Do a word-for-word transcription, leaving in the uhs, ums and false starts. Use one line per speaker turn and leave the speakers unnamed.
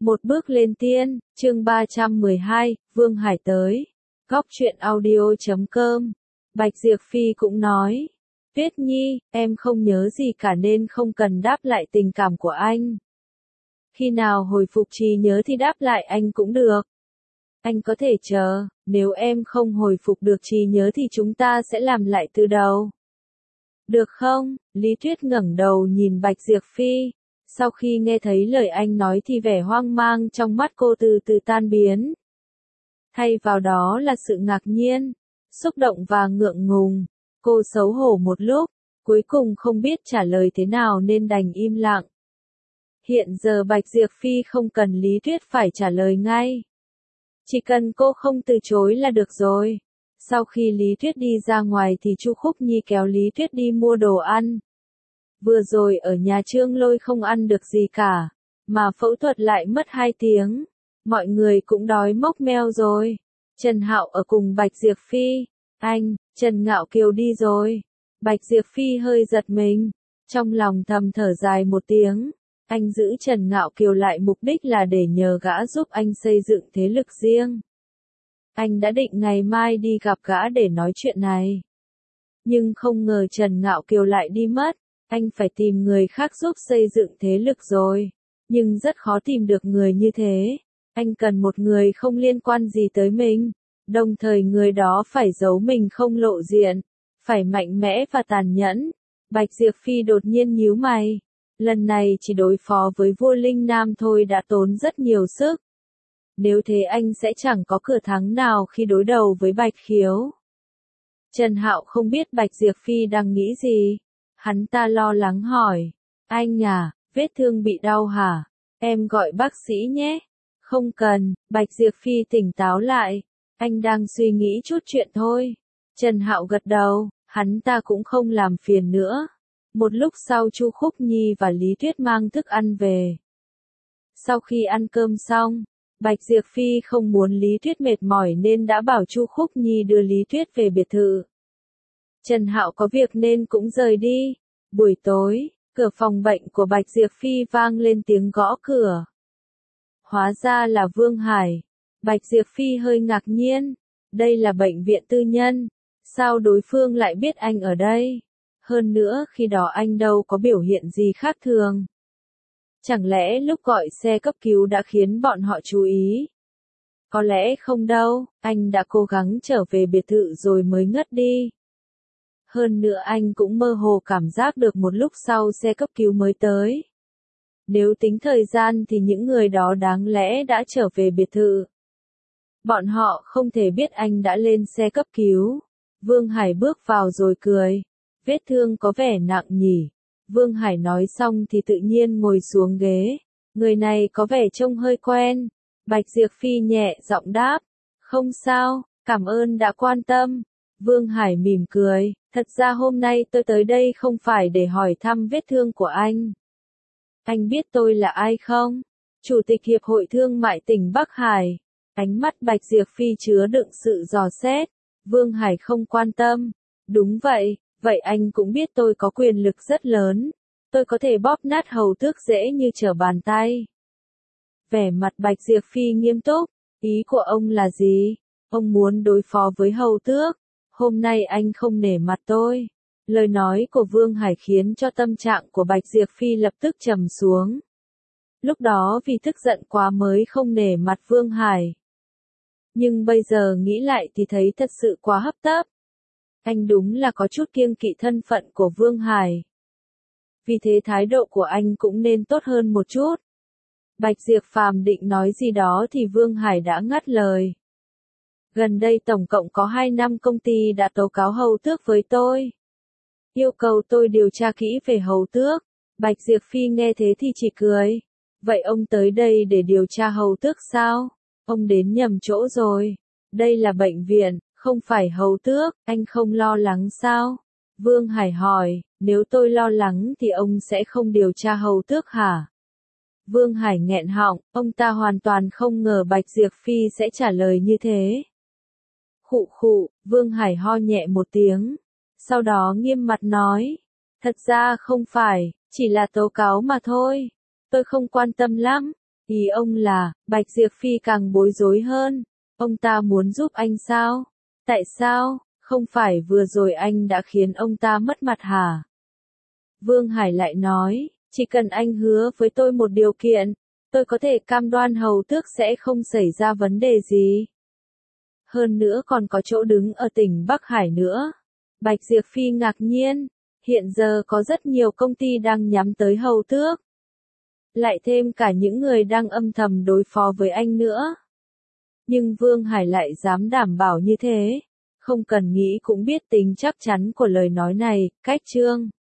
Một bước lên tiên, chương ba trăm mười hai, Vương Hải tới. Góc truyện audio chấm com. Bạch Diệp Phi cũng nói. Tuyết Nhi, em không nhớ gì cả nên không cần đáp lại tình cảm của anh. Khi nào hồi phục trí nhớ thì đáp lại anh cũng được. Anh có thể chờ, nếu em không hồi phục được trí nhớ thì chúng ta sẽ làm lại từ đầu. Được không? Lý Tuyết ngẩng đầu nhìn Bạch Diệp Phi. Sau khi nghe thấy lời anh nói thì vẻ hoang mang trong mắt cô từ từ tan biến. Thay vào đó là sự ngạc nhiên, xúc động và ngượng ngùng. Cô xấu hổ một lúc, cuối cùng không biết trả lời thế nào nên đành im lặng. Hiện giờ Bạch Diệp Phi không cần Lý Tuyết phải trả lời ngay. Chỉ cần cô không từ chối là được rồi. Sau khi Lý Tuyết đi ra ngoài thì Chu Khúc Nhi kéo Lý Tuyết đi mua đồ ăn. Vừa rồi ở nhà Trương Lôi không ăn được gì cả, mà phẫu thuật lại mất hai tiếng. Mọi người cũng đói mốc meo rồi. Trần Hạo ở cùng Bạch Diệp Phi. Anh, Trần Ngạo Kiều đi rồi. Bạch Diệp Phi hơi giật mình. Trong lòng thầm thở dài một tiếng. Anh giữ Trần Ngạo Kiều lại mục đích là để nhờ gã giúp anh xây dựng thế lực riêng. Anh đã định ngày mai đi gặp gã để nói chuyện này. Nhưng không ngờ Trần Ngạo Kiều lại đi mất. Anh phải tìm người khác giúp xây dựng thế lực rồi. Nhưng rất khó tìm được người như thế. Anh cần một người không liên quan gì tới mình. Đồng thời người đó phải giấu mình không lộ diện. Phải mạnh mẽ và tàn nhẫn. Bạch Diệp Phi đột nhiên nhíu mày. Lần này chỉ đối phó với vua Linh Nam thôi đã tốn rất nhiều sức. Nếu thế anh sẽ chẳng có cửa thắng nào khi đối đầu với Bạch Khiếu. Trần Hạo không biết Bạch Diệp Phi đang nghĩ gì. Hắn ta lo lắng hỏi. Anh à, vết thương bị đau hả? Em gọi bác sĩ nhé. Không cần, Bạch Diệp Phi tỉnh táo lại. Anh đang suy nghĩ chút chuyện thôi. Trần Hạo gật đầu, hắn ta cũng không làm phiền nữa. Một lúc sau Chu Khúc Nhi và Lý Tuyết mang thức ăn về. Sau khi ăn cơm xong, Bạch Diệp Phi không muốn Lý Tuyết mệt mỏi nên đã bảo Chu Khúc Nhi đưa Lý Tuyết về biệt thự. Trần Hạo có việc nên cũng rời đi. Buổi tối, cửa phòng bệnh của Bạch Diệp Phi vang lên tiếng gõ cửa. Hóa ra là Vương Hải. Bạch Diệp Phi hơi ngạc nhiên. Đây là bệnh viện tư nhân. Sao đối phương lại biết anh ở đây? Hơn nữa khi đó anh đâu có biểu hiện gì khác thường. Chẳng lẽ lúc gọi xe cấp cứu đã khiến bọn họ chú ý? Có lẽ không đâu, anh đã cố gắng trở về biệt thự rồi mới ngất đi. Hơn nữa anh cũng mơ hồ cảm giác được một lúc sau xe cấp cứu mới tới. Nếu tính thời gian thì những người đó đáng lẽ đã trở về biệt thự. Bọn họ không thể biết anh đã lên xe cấp cứu. Vương Hải bước vào rồi cười. Vết thương có vẻ nặng nhỉ. Vương Hải nói xong thì tự nhiên ngồi xuống ghế. Người này có vẻ trông hơi quen. Bạch Diệp Phi nhẹ giọng đáp. Không sao, cảm ơn đã quan tâm. Vương Hải mỉm cười. Thật ra hôm nay tôi tới đây không phải để hỏi thăm vết thương của anh. Anh biết tôi là ai không? Chủ tịch Hiệp hội Thương mại tỉnh Bắc Hải. Ánh mắt Bạch Diệp Phi chứa đựng sự dò xét. Vương Hải không quan tâm. Đúng vậy, vậy anh cũng biết tôi có quyền lực rất lớn. Tôi có thể bóp nát Hầu Tước dễ như trở bàn tay. Vẻ mặt Bạch Diệp Phi nghiêm túc. Ý của ông là gì? Ông muốn đối phó với Hầu Tước. Hôm nay anh không nể mặt tôi. Lời nói của Vương Hải khiến cho tâm trạng của Bạch Diệp Phi lập tức trầm xuống. Lúc đó vì tức giận quá mới không nể mặt Vương Hải. Nhưng bây giờ nghĩ lại thì thấy thật sự quá hấp tấp. Anh đúng là có chút kiêng kỵ thân phận của Vương Hải. Vì thế thái độ của anh cũng nên tốt hơn một chút. Bạch Diệp Phàm định nói gì đó thì Vương Hải đã ngắt lời. Gần đây tổng cộng có hai năm công ty đã tố cáo Hầu Tước với tôi. Yêu cầu tôi điều tra kỹ về Hầu Tước. Bạch Diệp Phi nghe thế thì chỉ cười. Vậy ông tới đây để điều tra Hầu Tước sao? Ông đến nhầm chỗ rồi. Đây là bệnh viện, không phải Hầu Tước. Anh không lo lắng sao? Vương Hải hỏi, nếu tôi lo lắng thì ông sẽ không điều tra Hầu Tước hả? Vương Hải nghẹn họng, ông ta hoàn toàn không ngờ Bạch Diệp Phi sẽ trả lời như thế. Khụ khụ, Vương Hải ho nhẹ một tiếng. Sau đó nghiêm mặt nói. Thật ra không phải, chỉ là tố cáo mà thôi. Tôi không quan tâm lắm. Ý ông là, Bạch Diệp Phi càng bối rối hơn. Ông ta muốn giúp anh sao? Tại sao? Không phải vừa rồi anh đã khiến ông ta mất mặt hả? Vương Hải lại nói, chỉ cần anh hứa với tôi một điều kiện, tôi có thể cam đoan hầu tước sẽ không xảy ra vấn đề gì. Hơn nữa còn có chỗ đứng ở tỉnh Bắc Hải nữa. Bạch Diệp Phi ngạc nhiên, hiện giờ có rất nhiều công ty đang nhắm tới hầu tước. Lại thêm cả những người đang âm thầm đối phó với anh nữa. Nhưng Vương Hải lại dám đảm bảo như thế. Không cần nghĩ cũng biết tính chắc chắn của lời nói này, cách chương.